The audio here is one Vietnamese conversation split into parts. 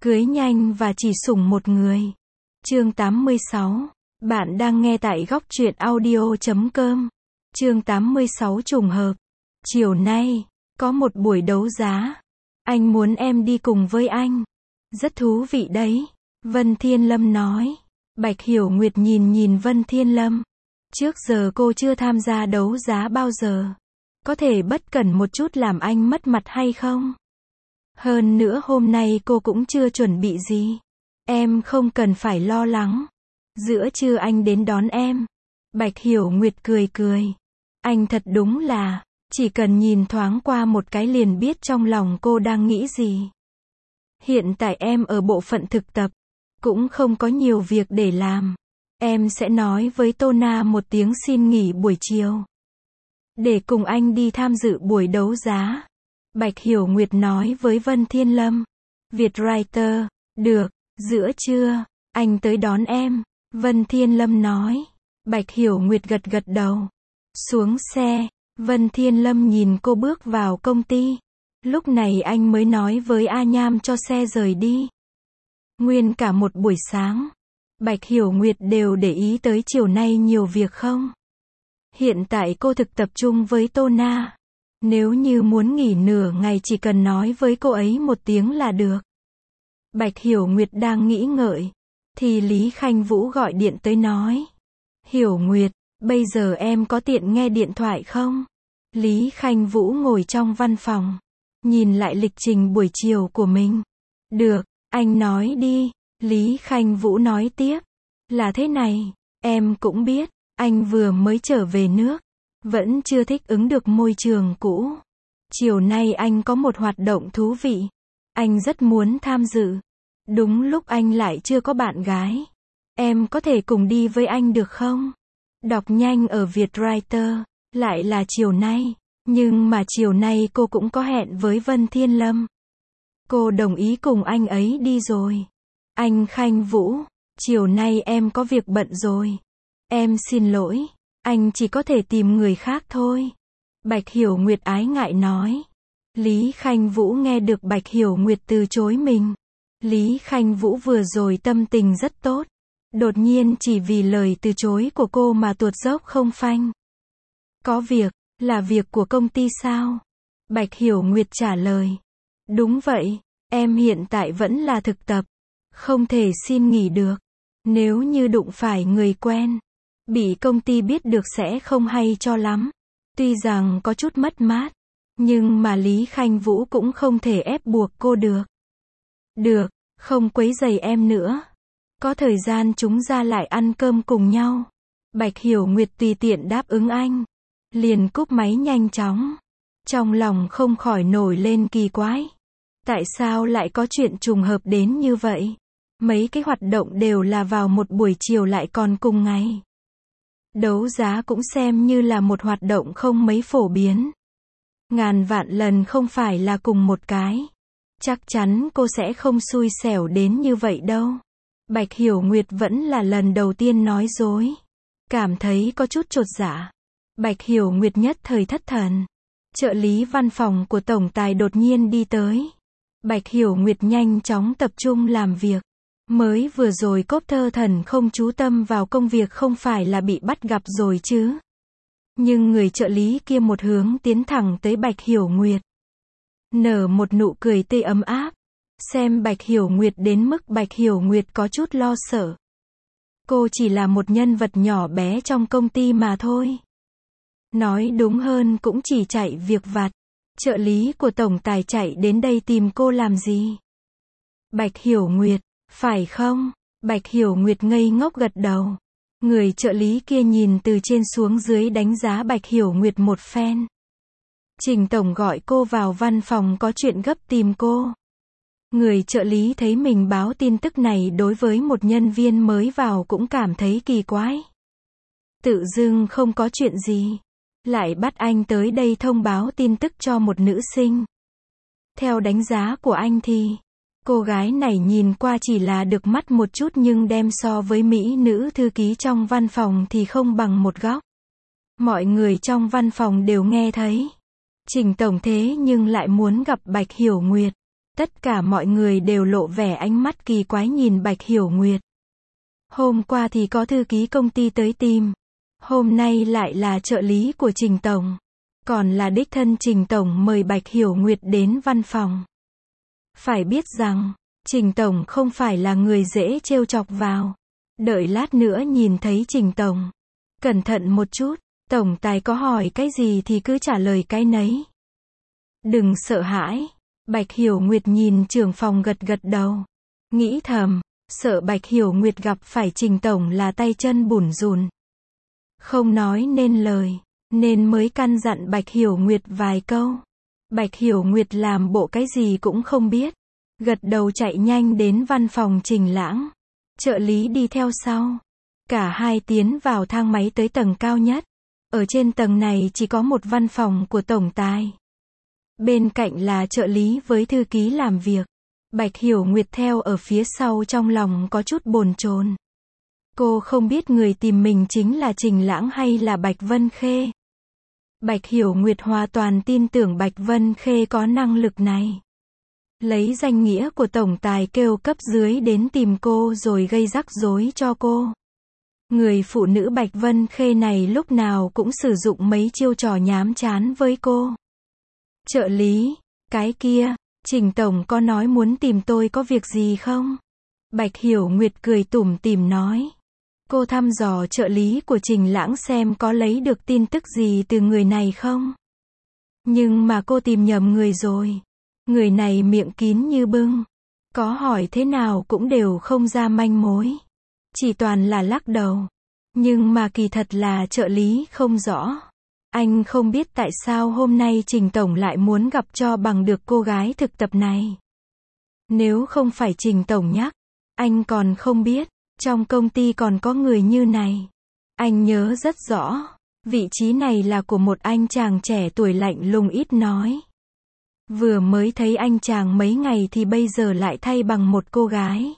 Cưới nhanh và chỉ sủng một người. Chương 86. Bạn đang nghe tại góc truyện audio.com. Chương 86 trùng hợp. Chiều nay, có một buổi đấu giá. Anh muốn em đi cùng với anh. Rất thú vị đấy. Vân Thiên Lâm nói. Bạch Hiểu Nguyệt nhìn Vân Thiên Lâm. Trước giờ cô chưa tham gia đấu giá bao giờ. Có thể bất cẩn một chút làm anh mất mặt hay không? Hơn nữa hôm nay cô cũng chưa chuẩn bị gì. Em không cần phải lo lắng. Giữa trưa anh đến đón em. Bạch Hiểu Nguyệt cười. Anh thật đúng là, chỉ cần nhìn thoáng qua một cái liền biết trong lòng cô đang nghĩ gì. Hiện tại em ở bộ phận thực tập, cũng không có nhiều việc để làm. Em sẽ nói với Tô Na một tiếng xin nghỉ buổi chiều, để cùng anh đi tham dự buổi đấu giá. Bạch Hiểu Nguyệt nói với Vân Thiên Lâm. Vietwriter, được, giữa trưa, anh tới đón em. Vân Thiên Lâm nói. Bạch Hiểu Nguyệt gật đầu. Xuống xe, Vân Thiên Lâm nhìn cô bước vào công ty. Lúc này anh mới nói với A Nham cho xe rời đi. Nguyên cả một buổi sáng, Bạch Hiểu Nguyệt đều để ý tới chiều nay nhiều việc không. Hiện tại cô thực tập trung với Tô Na. Nếu như muốn nghỉ nửa ngày chỉ cần nói với cô ấy một tiếng là được. Bạch Hiểu Nguyệt đang nghĩ ngợi, thì Lý Khanh Vũ gọi điện tới nói. Hiểu Nguyệt, bây giờ em có tiện nghe điện thoại không? Lý Khanh Vũ ngồi trong văn phòng, nhìn lại lịch trình buổi chiều của mình. Được, anh nói đi. Lý Khanh Vũ nói tiếp. Là thế này, em cũng biết, anh vừa mới trở về nước, vẫn chưa thích ứng được môi trường cũ. Chiều nay anh có một hoạt động thú vị. Anh rất muốn tham dự. Đúng lúc anh lại chưa có bạn gái. Em có thể cùng đi với anh được không? Đọc nhanh ở Vietwriter. Lại là chiều nay. Nhưng mà chiều nay cô cũng có hẹn với Vân Thiên Lâm. Cô đồng ý cùng anh ấy đi rồi. Anh Khanh Vũ, chiều nay em có việc bận rồi. Em xin lỗi. Anh chỉ có thể tìm người khác thôi. Bạch Hiểu Nguyệt ái ngại nói. Lý Khanh Vũ nghe được Bạch Hiểu Nguyệt từ chối mình. Lý Khanh Vũ vừa rồi tâm tình rất tốt. Đột nhiên chỉ vì lời từ chối của cô mà tuột dốc không phanh. Có việc, là việc của công ty sao? Bạch Hiểu Nguyệt trả lời. Đúng vậy, em hiện tại vẫn là thực tập. Không thể xin nghỉ được. Nếu như đụng phải người quen, bị công ty biết được sẽ không hay cho lắm. Tuy rằng có chút mất mát, nhưng mà Lý Khanh Vũ cũng không thể ép buộc cô được. Được, không quấy rầy em nữa. Có thời gian chúng ra lại ăn cơm cùng nhau. Bạch Hiểu Nguyệt tùy tiện đáp ứng anh. Liền cúp máy nhanh chóng. Trong lòng không khỏi nổi lên kỳ quái. Tại sao lại có chuyện trùng hợp đến như vậy? Mấy cái hoạt động đều là vào một buổi chiều lại còn cùng ngày. Đấu giá cũng xem như là một hoạt động không mấy phổ biến. Ngàn vạn lần không phải là cùng một cái. Chắc chắn cô sẽ không xui xẻo đến như vậy đâu. Bạch Hiểu Nguyệt vẫn là lần đầu tiên nói dối. Cảm thấy có chút chột dạ. Bạch Hiểu Nguyệt nhất thời thất thần. Trợ lý văn phòng của tổng tài đột nhiên đi tới. Bạch Hiểu Nguyệt nhanh chóng tập trung làm việc. Mới vừa rồi cốp thơ thần không chú tâm vào công việc không phải là bị bắt gặp rồi chứ. Nhưng người trợ lý kia một hướng tiến thẳng tới Bạch Hiểu Nguyệt. Nở một nụ cười tươi ấm áp. Xem Bạch Hiểu Nguyệt đến mức Bạch Hiểu Nguyệt có chút lo sợ. Cô chỉ là một nhân vật nhỏ bé trong công ty mà thôi. Nói đúng hơn cũng chỉ chạy việc vặt. Trợ lý của tổng tài chạy đến đây tìm cô làm gì? Bạch Hiểu Nguyệt, phải không? Bạch Hiểu Nguyệt ngây ngốc gật đầu. Người trợ lý kia nhìn từ trên xuống dưới đánh giá Bạch Hiểu Nguyệt một phen. Trình tổng gọi cô vào văn phòng có chuyện gấp tìm cô. Người trợ lý thấy mình báo tin tức này đối với một nhân viên mới vào cũng cảm thấy kỳ quái. Tự dưng không có chuyện gì, lại bắt anh tới đây thông báo tin tức cho một nữ sinh. Theo đánh giá của anh thì, cô gái này nhìn qua chỉ là được mắt một chút nhưng đem so với mỹ nữ thư ký trong văn phòng thì không bằng một góc. Mọi người trong văn phòng đều nghe thấy. Trình tổng thế nhưng lại muốn gặp Bạch Hiểu Nguyệt. Tất cả mọi người đều lộ vẻ ánh mắt kỳ quái nhìn Bạch Hiểu Nguyệt. Hôm qua thì có thư ký công ty tới tìm. Hôm nay lại là trợ lý của Trình Tổng. Còn là đích thân Trình Tổng mời Bạch Hiểu Nguyệt đến văn phòng. Phải biết rằng, Trình Tổng không phải là người dễ trêu chọc vào. Đợi lát nữa nhìn thấy Trình Tổng. Cẩn thận một chút, Tổng tài có hỏi cái gì thì cứ trả lời cái nấy. Đừng sợ hãi. Bạch Hiểu Nguyệt nhìn trưởng phòng gật gật đầu. Nghĩ thầm, sợ Bạch Hiểu Nguyệt gặp phải Trình Tổng là tay chân bủn rủn. Không nói nên lời, nên mới căn dặn Bạch Hiểu Nguyệt vài câu. Bạch Hiểu Nguyệt làm bộ cái gì cũng không biết. Gật đầu chạy nhanh đến văn phòng Trình Lãng. Trợ lý đi theo sau. Cả hai tiến vào thang máy tới tầng cao nhất. Ở trên tầng này chỉ có một văn phòng của tổng tài. Bên cạnh là trợ lý với thư ký làm việc. Bạch Hiểu Nguyệt theo ở phía sau trong lòng có chút bồn chồn. Cô không biết người tìm mình chính là Trình Lãng hay là Bạch Vân Khê. Bạch Hiểu Nguyệt hoàn toàn tin tưởng Bạch Vân Khê có năng lực này. Lấy danh nghĩa của tổng tài kêu cấp dưới đến tìm cô rồi gây rắc rối cho cô. Người phụ nữ Bạch Vân Khê này lúc nào cũng sử dụng mấy chiêu trò nhám chán với cô. Trợ lý, cái kia, Trình Tổng có nói muốn tìm tôi có việc gì không? Bạch Hiểu Nguyệt cười tủm tỉm nói. Cô thăm dò trợ lý của Trình Lãng xem có lấy được tin tức gì từ người này không? Nhưng mà cô tìm nhầm người rồi. Người này miệng kín như bưng. Có hỏi thế nào cũng đều không ra manh mối. Chỉ toàn là lắc đầu. Nhưng mà kỳ thật là trợ lý không rõ. Anh không biết tại sao hôm nay Trình Tổng lại muốn gặp cho bằng được cô gái thực tập này. Nếu không phải Trình Tổng nhắc, anh còn không biết, trong công ty còn có người như này. Anh nhớ rất rõ, vị trí này là của một anh chàng trẻ tuổi lạnh lùng ít nói. Vừa mới thấy anh chàng mấy ngày thì bây giờ lại thay bằng một cô gái.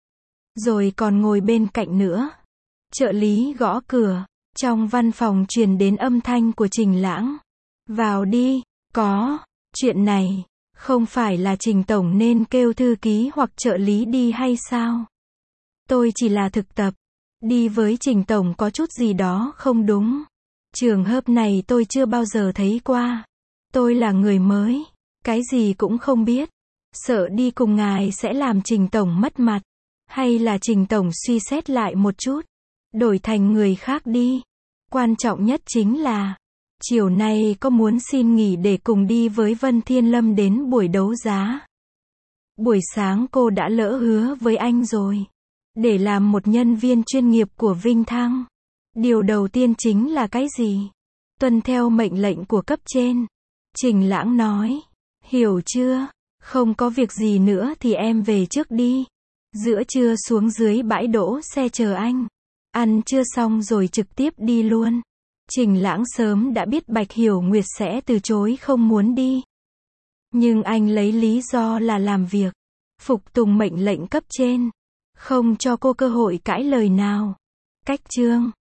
Rồi còn ngồi bên cạnh nữa. Trợ lý gõ cửa. Trong văn phòng truyền đến âm thanh của Trình Lãng. Vào đi, có, chuyện này, không phải là Trình Tổng nên kêu thư ký hoặc trợ lý đi hay sao? Tôi chỉ là thực tập, đi với Trình Tổng có chút gì đó không đúng. Trường hợp này tôi chưa bao giờ thấy qua. Tôi là người mới, cái gì cũng không biết. Sợ đi cùng ngài sẽ làm Trình Tổng mất mặt. Hay là Trình Tổng suy xét lại một chút. Đổi thành người khác đi. Quan trọng nhất chính là, chiều nay có muốn xin nghỉ để cùng đi với Vân Thiên Lâm đến buổi đấu giá. Buổi sáng cô đã lỡ hứa với anh rồi. Để làm một nhân viên chuyên nghiệp của Vinh Thăng. Điều đầu tiên chính là cái gì? Tuân theo mệnh lệnh của cấp trên. Trình Lãng nói. Hiểu chưa? Không có việc gì nữa thì em về trước đi. Giữa trưa xuống dưới bãi đỗ xe chờ anh. Ăn trưa xong rồi trực tiếp đi luôn. Trình Lãng sớm đã biết Bạch Hiểu Nguyệt sẽ từ chối không muốn đi. Nhưng anh lấy lý do là làm việc. Phục tùng mệnh lệnh cấp trên. Không cho cô cơ hội cãi lời nào. Cách chương